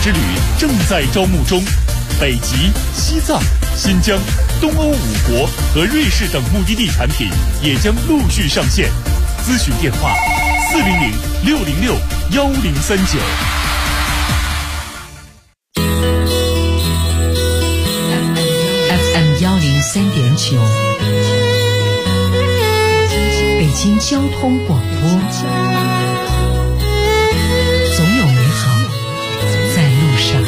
之旅正在招募中，北极、西藏、新疆、东欧5国和瑞士等目的地产品也将陆续上线。咨询电话400-606-1039。 FM 103.9，北京交通广播。总有美好在路上。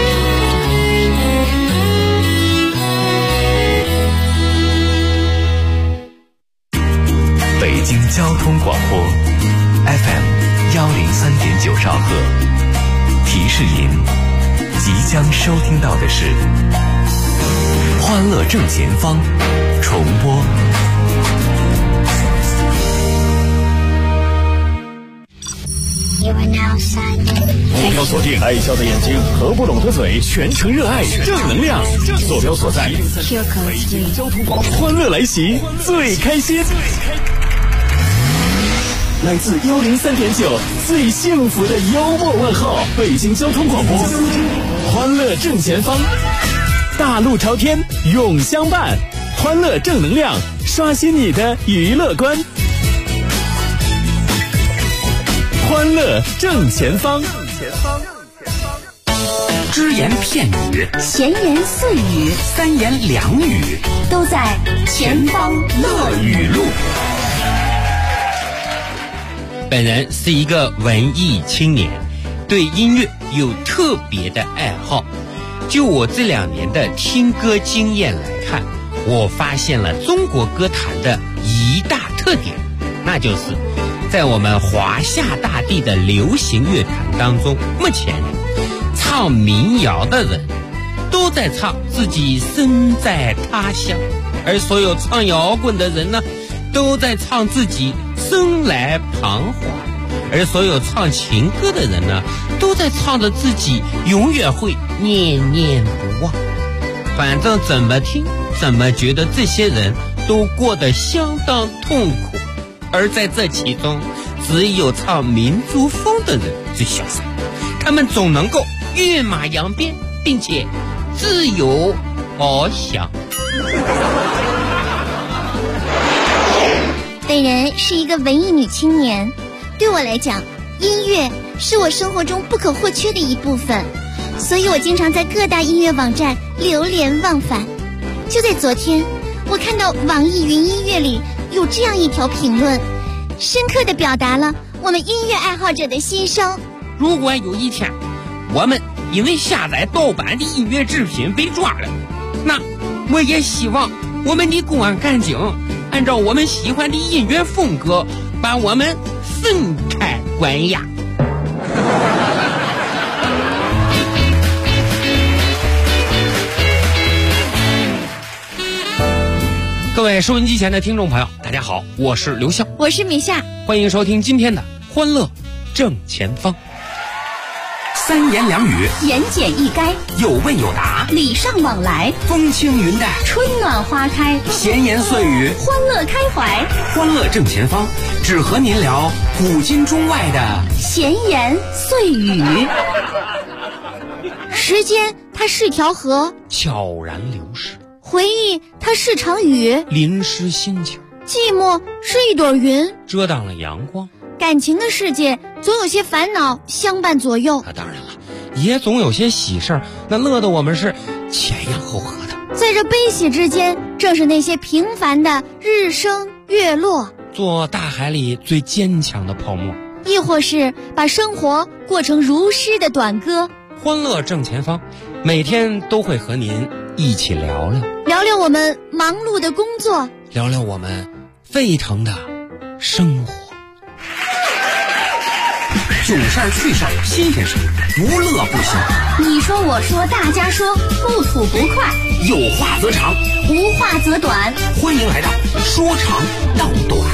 北京交通广播 FM 103.9兆赫，提示您即将收听到的是欢乐正前方重播。 目标锁定爱笑的眼睛，合不拢的嘴，全程热爱正能量。坐标所在北京交通广播，欢乐来袭，最开心。来自103.9最幸福的幽默问候，北京交通广播，欢乐正前方，大路朝天永相伴，欢乐正能量，刷新你的娱乐观。欢乐正前方， 只言片语， 闲言碎语， 三言两语， 都在前方乐语录。 本人是一个文艺青年，对音乐有特别的爱好。就我这2年的听歌经验来看，我发现了中国歌坛的一大特点，那就是在我们华夏大地的流行乐坛当中，目前唱民谣的人都在唱自己身在他乡，而所有唱摇滚的人呢，都在唱自己生来彷徨，而所有唱情歌的人呢，都在唱着自己永远会念念不忘。反正怎么听怎么觉得这些人都过得相当痛苦，而在这其中，只有唱民族风的人最潇洒，他们总能够跃马扬鞭，并且自由翱翔。 本人是一个文艺女青年，对我来讲，音乐是我生活中不可或缺的一部分，所以我经常在各大音乐网站流连忘返。就在昨天，我看到网易云音乐里有这样一条评论，深刻地表达了我们音乐爱好者的心声。 如果有一天我们因为下载盗版的音乐制品被抓了，那我也希望我们的公安干警按照我们喜欢的音乐风格把我们分开关押。各位收音机前的听众朋友，大家好，我是刘笑， 我是米夏， 欢迎收听今天的欢乐正前方。 三言两语， 言简意赅， 有问有答， 礼尚往来， 风轻云淡， 春暖花开， 闲言碎语， 欢乐开怀。 欢乐正前方，只和您聊古今中外的闲言碎语。时间它是条河， 悄然流逝； 回忆它是场雨， 淋湿心情； 寂寞是一朵云， 遮挡了阳光。 感情的世界总有些烦恼相伴左右， 当然了，也总有些喜事儿，那乐得我们是前仰后合的。 在这悲喜之间，正是那些平凡的日升月落， 做大海里最坚强的泡沫， 亦或是把生活过成如诗的短歌。 欢乐正前方，每天都会和您一起聊聊我们忙碌的工作， 聊我们沸腾的生活。 囧事儿、趣事儿、新鲜事儿，无乐不行。 你说我说大家说，不吐不快， 有话则长， 无话则短。 欢迎来到说长道短。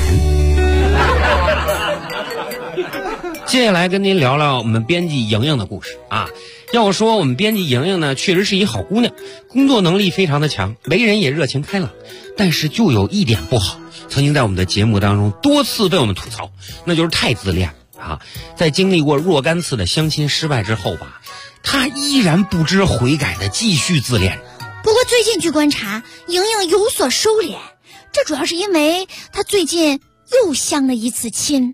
接下来跟您聊聊我们编辑莹莹的故事啊。要说我们编辑莹莹呢，确实是一好姑娘，工作能力非常的强，为人也热情开朗，但是就有一点不好，曾经在我们的节目当中多次被我们吐槽，那就是太自恋啊。在经历过若干次的相亲失败之后吧， 她依然不知悔改的继续自恋。 不过最近据观察，莹莹有所收敛，这主要是因为她最近又相了一次亲。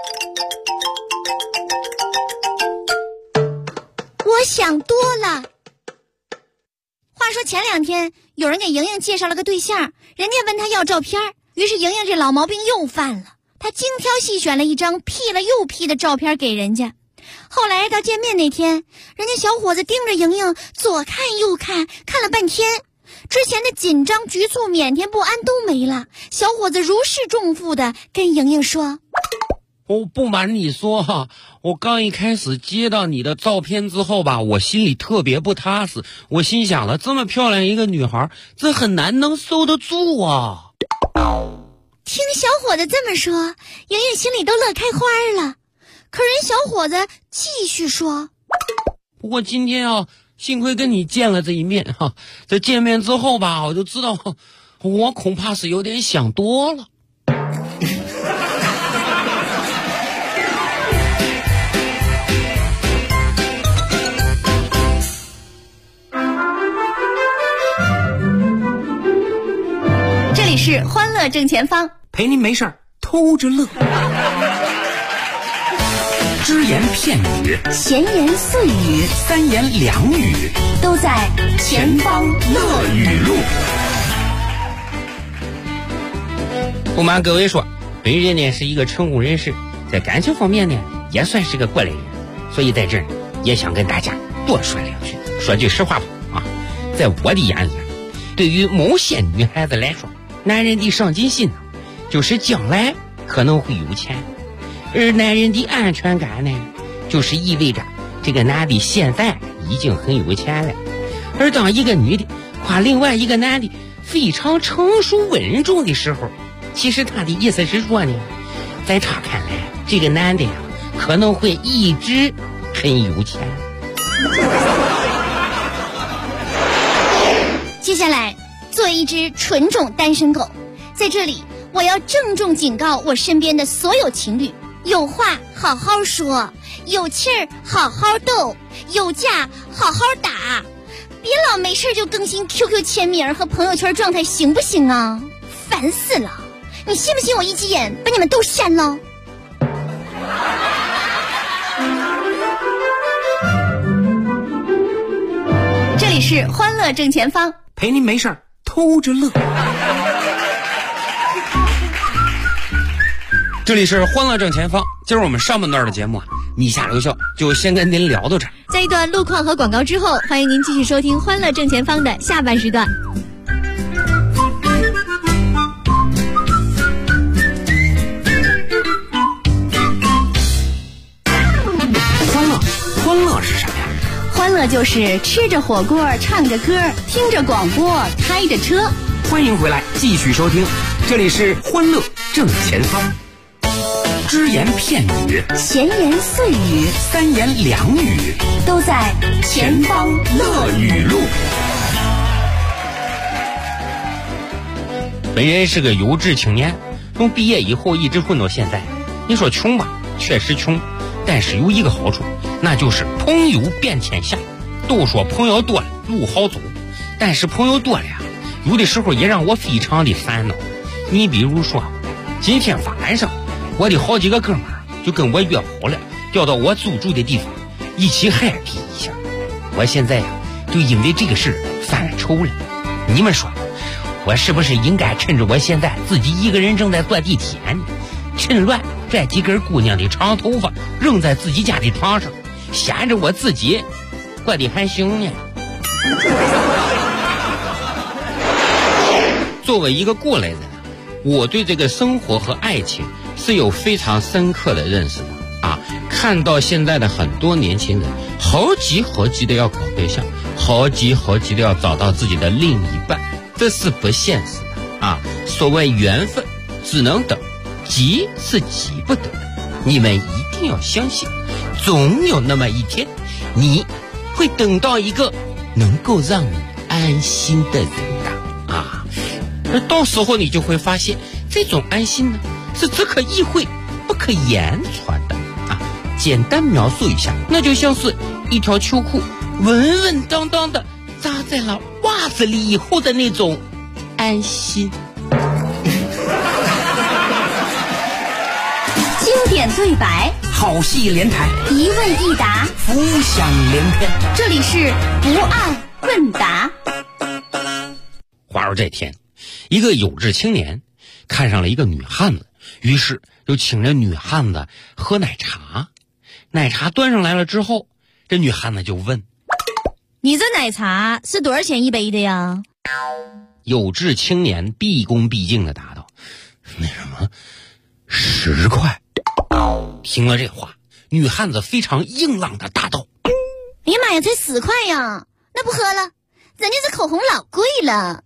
我想多了。话说前2天有人给莹莹介绍了个对象，人家问她要照片，于是莹莹这老毛病又犯了，她精挑细选了一张 P 了又 P 的照片给人家。后来到见面那天，人家小伙子盯着莹莹左看右看，看了半天，之前的紧张局促腼腆不安都没了。小伙子如释重负的跟莹莹说， 我不瞒你说哈，我刚一开始接到你的照片之后吧，我心里特别不踏实。我心想了，这么漂亮一个女孩，这很难能收得住啊。 听小伙子这么说，莹莹心里都乐开花了。可人小伙子继续说， 不过今天啊，幸亏跟你见了这一面哈，这见面之后吧，我就知道我恐怕是有点想多了。 这里是欢乐正前方， 陪您没事儿偷着乐。只言片语， 闲言碎语， 三言两语， 都在前方乐语录。 不瞒各位说，本人呢是一个成功人士，在感情方面呢也算是个过来人，所以在这儿也想跟大家多说两句。说句实话吧啊，在我的眼里，对于某些女孩子来说，男人的上进心呢，就是将来可能会有钱。而男人的安全感呢，就是意味着这个男的现在已经很有钱了。而当一个女的夸另外一个男的非常成熟稳重的时候，其实他的意思是说呢，在他看来，这个男的呀可能会一直很有钱。 接下来，作为一只纯种单身狗，在这里我要郑重警告我身边的所有情侣，有话好好说，有气儿好好斗，有架好好打，别老没事就更新 QQ 签名和朋友圈状态，行不行啊？烦死了！你信不信我一急眼把你们都删了？这里是欢乐正前方， 陪您没事儿偷着乐。 这里是欢乐正前方，今儿我们上半段的节目啊，你下留校就先跟您聊到这儿。 在一段路况和广告之后，欢迎您继续收听欢乐正前方的下半时段。 欢乐是啥呀？ 欢乐就是吃着火锅，唱着歌，听着广播，开着车。 欢迎回来，继续收听，这里是欢乐正前方。只言片语， 闲言碎语， 三言两语， 都在前方乐语录。 本人是个有志青年，从毕业以后一直混到现在。你说穷吧，确实穷，但是有一个好处，那就是朋友遍天下。都说朋友多了路好走，但是朋友多了呀，有的时候也让我非常的烦恼。你比如说，今天晚上我的好几个哥们儿就跟我约好了，要到我租住的地方一起 happy 一下。我现在呀，就因为这个事犯了愁了。你们说，我是不是应该趁着我现在自己一个人正在坐地铁呢，趁乱拽几根姑娘的长头发扔在自己家的床上，显着我自己过得还行呢？作为一个过来人，我对这个生活和爱情是有非常深刻的认识的啊！看到现在的很多年轻人好急的要搞对象，好急的要找到自己的另一半，这是不现实的啊！所谓缘分只能等，急是急不得的。你们一定要相信，总有那么一天，你会等到一个能够让你安心的人的啊！而到时候你就会发现，这种安心呢，是只可意会不可言传的啊！简单描述一下，那就像是一条秋裤稳稳当当的扎在了袜子里以后的那种安心。 经典对白， 好戏连台， 一问一答， 浮想联翩。 这里是不二问答。 话说这天，一个有志青年看上了一个女汉子，于是就请这女汉子喝奶茶。奶茶端上来了之后，这女汉子就问： 你这奶茶是多少钱一杯的呀？ 有志青年毕恭毕敬地答道：那什么，10块。听了这话，女汉子非常硬朗地答道： 哎呀妈呀，才10块呀，那不喝了，咱家这口红老贵了。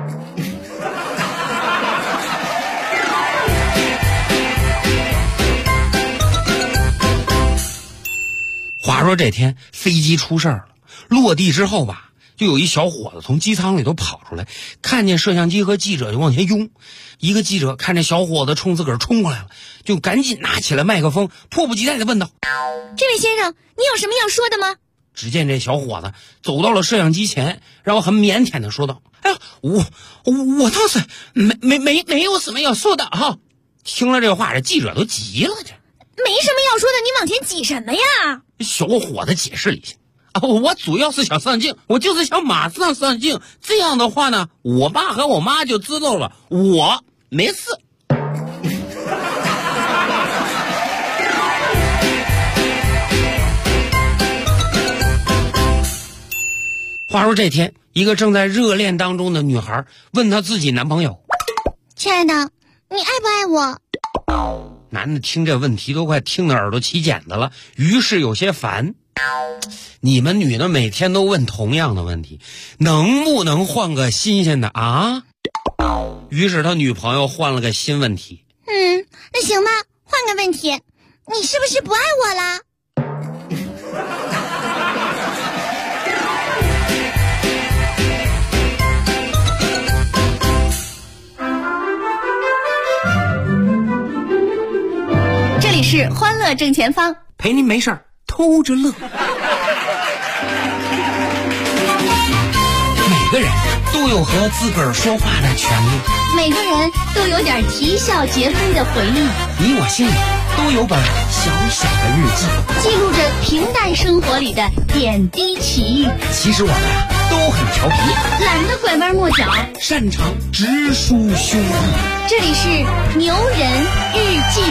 话说这天飞机出事儿了，落地之后吧，就有一小伙子从机舱里头跑出来，看见摄像机和记者就往前拥。一个记者看这小伙子冲自个儿冲过来了，就赶紧拿起了麦克风，迫不及待地问道： 这位先生，你有什么要说的吗？ 只见这小伙子走到了摄像机前，然后很腼腆地说道：哎呀，我倒是没有什么要说的哈。听了这话，这记者都急了，这没什么要说的，你往前挤什么呀？ 小伙子解释了一下：我主要是想上镜，我就是想马上上镜，这样的话呢，我爸和我妈就知道了我没事。话说这天，一个正在热恋当中的女孩问她自己男朋友： 亲爱的，你爱不爱我？ 男的听这问题都快听得耳朵起茧子了，于是有些烦。你们女的每天都问同样的问题，能不能换个新鲜的啊？于是他女朋友换了个新问题。 那行吧，换个问题，你是不是不爱我啦？这里是欢乐正前方， 陪您没事儿偷着乐。每个人都有和自个儿说话的权利， 每个人都有点啼笑皆非的回忆， 你我心里都有本小小的日记， 记录着平淡生活里的点滴奇遇。 其实我们都很调皮， 懒得拐弯抹角， 擅长直抒胸臆。 这里是牛人日记。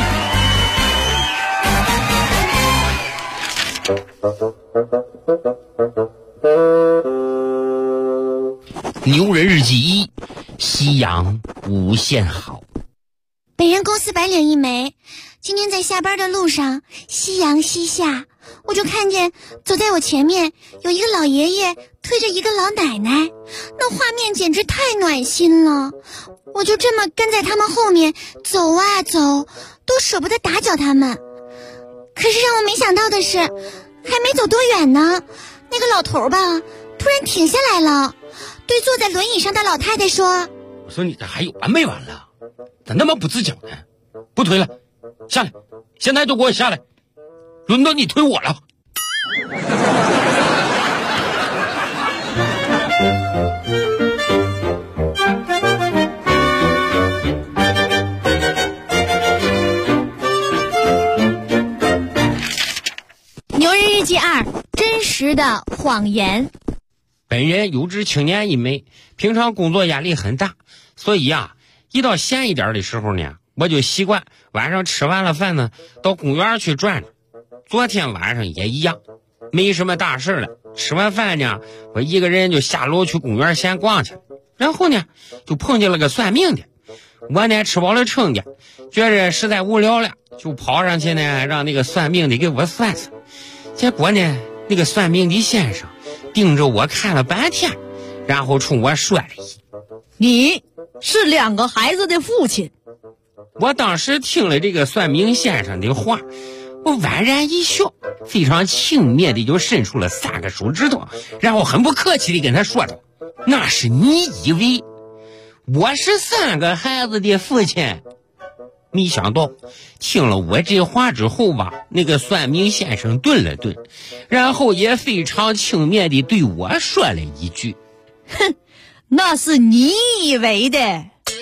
牛人日记1：夕阳无限好。 本人公司白领一枚，今天在下班的路上，夕阳西下，我就看见走在我前面有一个老爷爷推着一个老奶奶，那画面简直太暖心了。我就这么跟在他们后面走啊走，都舍不得打搅他们。可是让我没想到的是，还没走多远呢，那个老头吧突然停下来了，对坐在轮椅上的老太太说： 我说你这还有完没完了？咋那么不自觉呢？不推了，下来，现在就给我下来，轮到你推我了。 牛人日记2：真实的谎言。 本人有志青年一枚，平常工作压力很大，所以一到闲一点的时候呢，我就习惯晚上吃完了饭呢，到公园去转转。昨天晚上也一样，没什么大事了，吃完饭呢，我一个人就下楼去公园闲逛去了。然后呢，就碰见了个算命的。我呢吃饱了撑的，觉着实在无聊了，就跑上去呢，让那个算命的给我算算。结果呢，那个算命的先生盯着我看了半天，然后冲我说了一句： 你是2个孩子的父亲。 我当时听了这个算命先生的话，我宛然一笑，非常轻蔑的就伸出了3个手指头，然后很不客气的跟他说道：那是你以为我是3个孩子的父亲？ 没想到听了我这话之后吧，那个算命先生顿了顿，然后也非常轻蔑地对我说了一句： 哼，那是你以为的。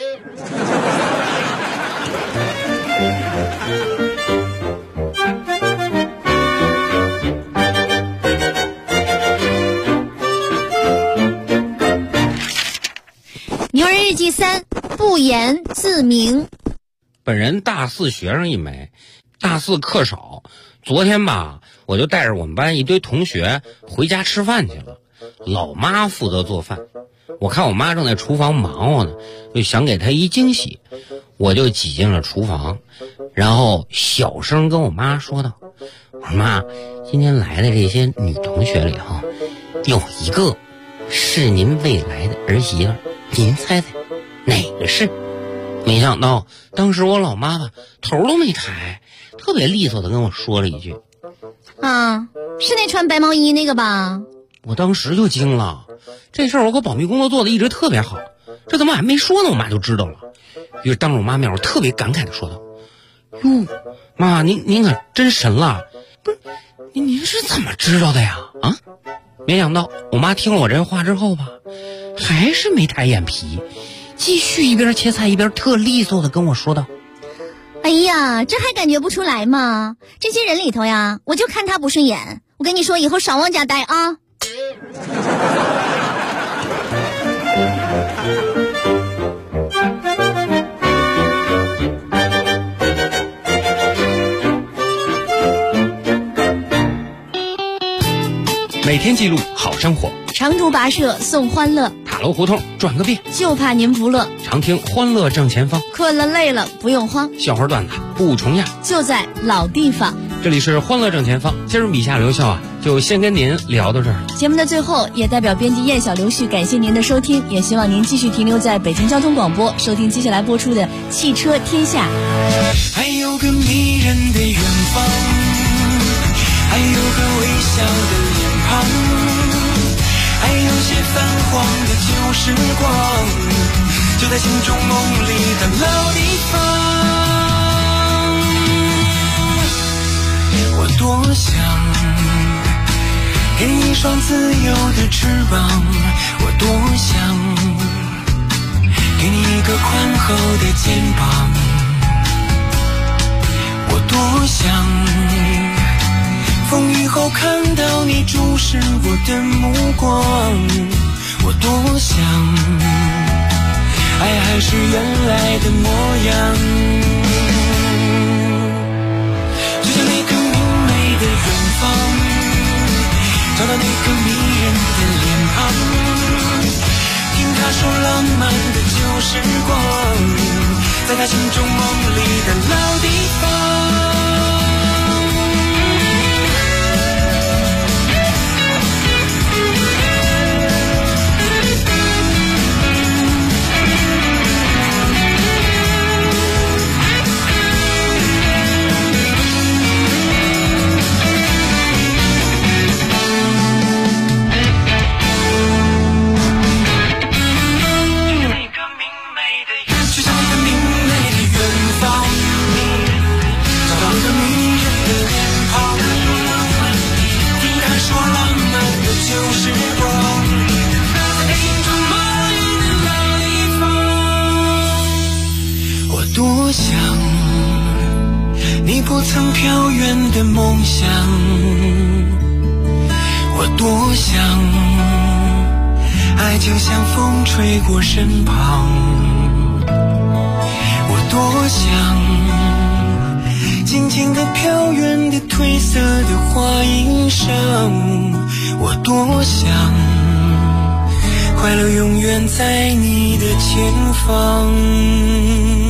牛人日记3，不言自明。 本人大四学生一枚，大四课少。昨天吧，我就带着我们班一堆同学回家吃饭去了。老妈负责做饭，我看我妈正在厨房忙活呢，就想给她一惊喜，我就挤进了厨房，然后小声跟我妈说道：“我说妈，今天来的这些女同学里哈，有一个是您未来的儿媳妇，您猜猜哪个是？”没想到当时我老妈吧头都没抬，特别利索的跟我说了一句：“ 啊，是那穿白毛衣那个吧？” 我当时就惊了，这事儿我可保密工作做的一直特别好，这怎么还没说呢我妈就知道了。于是当着我妈面我特别感慨的说道：“哟，妈，您可真神了，不是您是怎么知道的呀？啊？”没想到我妈听了我这话之后吧，还是没抬眼皮，继续一边切菜一边特利索的跟我说道：“ 哎呀，这还感觉不出来吗？这些人里头呀，我就看他不顺眼。我跟你说，以后少往家待啊。” 每天记录好生活， 长途跋涉送欢乐， 塔楼胡同转个遍， 就怕您不乐。 常听欢乐正前方， 困了累了不用慌， 笑话段子不重样， 就在老地方。 这里是欢乐正前方，今儿笔下留笑啊，就先跟您聊到这儿。 节目的最后，也代表编辑燕小刘旭感谢您的收听，也希望您继续停留在北京交通广播，收听接下来播出的《汽车天下》。 还有个迷人的远方，还有个微笑的脸庞，还有些泛黄的旧时光，就在心中梦里的老地方。我多想给你一双自由的翅膀，我多想给你一个宽厚的肩膀，我多想风雨后看到你注视我的目光，我多想爱还是原来的模样，就像那个明媚的远方，找到那个迷人的脸庞，听他说浪漫的旧时光，在他心中梦里的老地方。多想你不曾飘远的梦想，我多想爱就像风吹过身旁，我多想静静地飘远的褪色的花衣裳，我多想快乐永远在你的前方。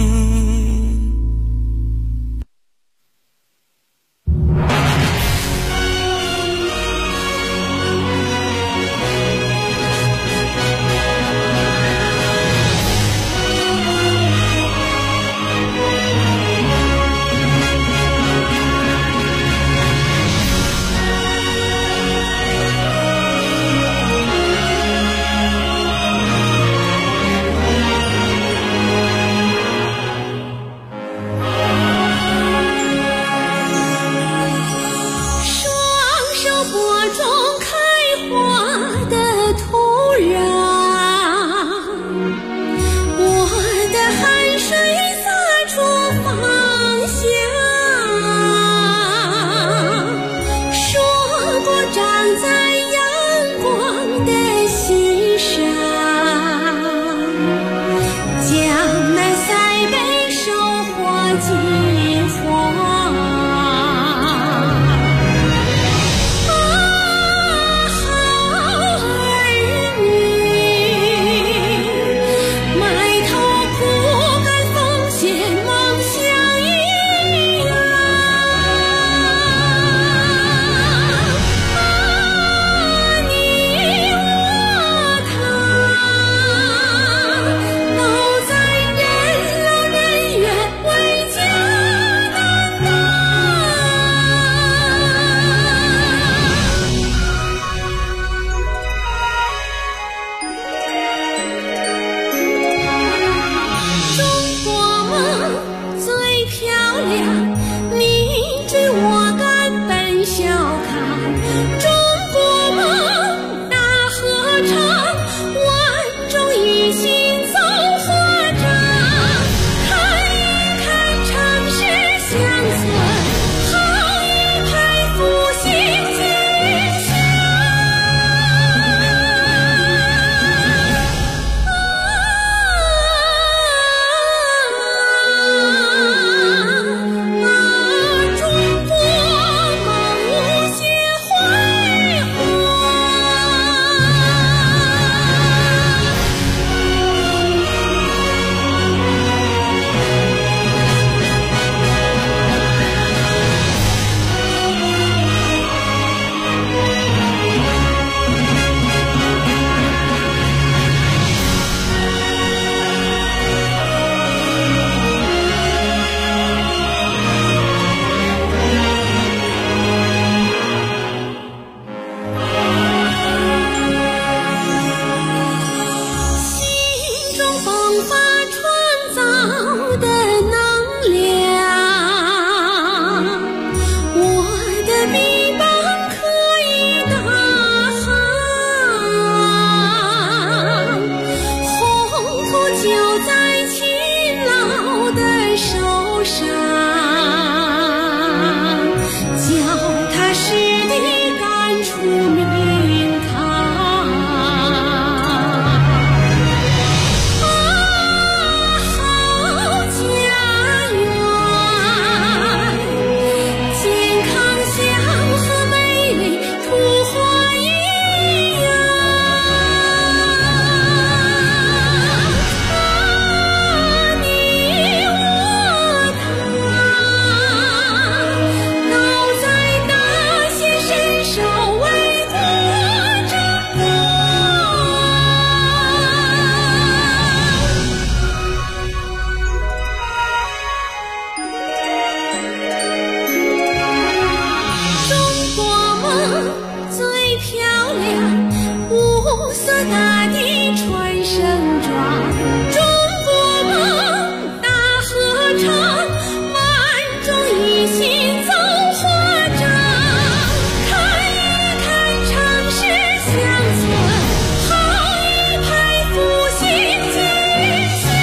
色大地传盛装，中国梦大合唱，万众一心奏华章。看一看城市乡村，好一派复兴景象。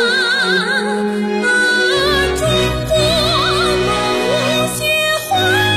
中国梦无邪幻。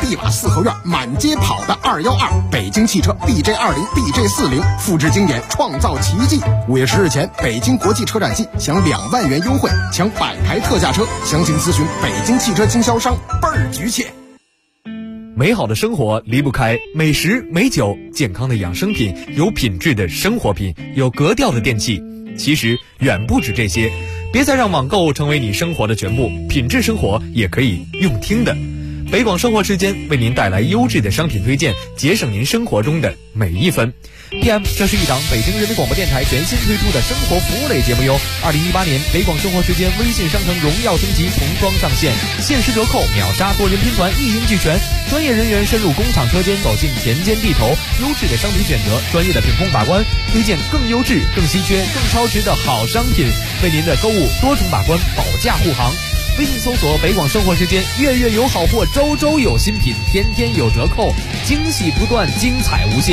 丽瓦四合院满街跑的212，北京汽车 BJ20、BJ40，复制经典，创造奇迹。5月10日前，北京国际车展季享2万元优惠，抢100台特价车，详情咨询北京汽车经销商，倍儿局气。 美好的生活离不开美食美酒，健康的养生品，有品质的生活品，有格调的电器。其实远不止这些，别再让网购成为你生活的全部，品质生活也可以用听的。北广生活之间为您带来优质的商品推荐，节省您生活中的每一分。PM， 这是一档北京人民广播电台全新推出的生活服务类节目哟。2018年北广生活时间微信商城荣耀升级，童装上线，限时折扣，秒杀多人拼团，一应俱全。专业人员深入工厂车间，走进田间地头，优质的商品选择，专业的品控把关，推荐更优质、更稀缺、更超值的好商品，为您的购物多重把关，保驾护航。微信搜索北广生活时间，月月有好货，周周有新品，天天有折扣，惊喜不断，精彩无限。